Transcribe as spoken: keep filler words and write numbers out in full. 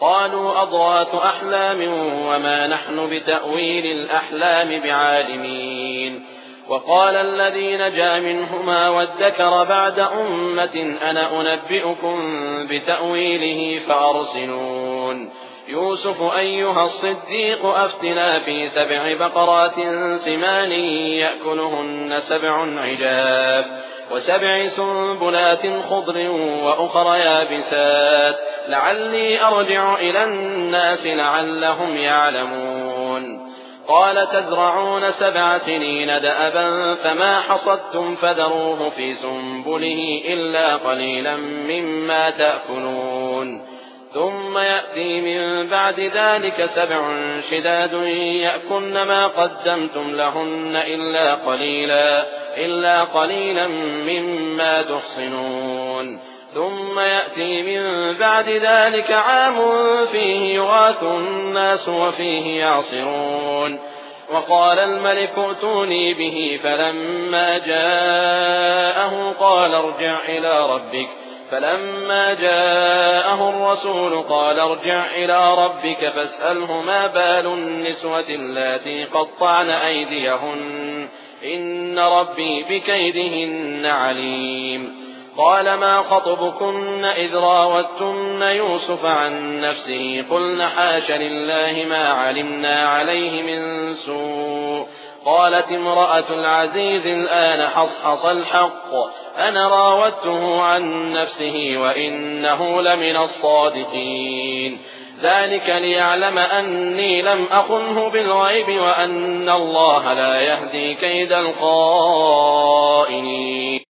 قالوا أضغاث أحلام وما نحن بتأويل الأحلام بعالمين. وقال الذي نجا منهما وادكر بعد أمة أنا أنبئكم بتأويله فأرسلون. يوسف أيها الصديق أفتنا في سبع بقرات سمان يأكلهن سبع عجاف وسبع سنبلات خضر وأخر يابسات لعلي أرجع إلى الناس لعلهم يعلمون. قال تزرعون سبع سنين دأبا فما حصدتم فذروه في سنبله إلا قليلا مما تأكلون. ثم يأتي من بعد ذلك سبع شداد يأكلن ما قدمتم لهن إلا قليلا, إلا قليلا مما تحصنون. ثم يأتي من بعد ذلك عام فيه يغاث الناس وفيه يعصرون. وقال الملك ائتوني به فلما جاءه قال ارجع إلى ربك فلما جاءه الرسول قال ارجع إلى ربك فاسأله ما بال النسوة اللاتي قطعن أيديهن إن ربي بكيدهن عليم. قال ما خطبكن إذ راوتن يوسف عن نفسه قلن حاش لله ما علمنا عليه من سوء. قالت امرأة العزيز الآن حصحص الحق أنا راودته عن نفسه وإنه لمن الصادقين. ذلك ليعلم أني لم أخنه بالغيب وأن الله لا يهدي كيد الخائنين.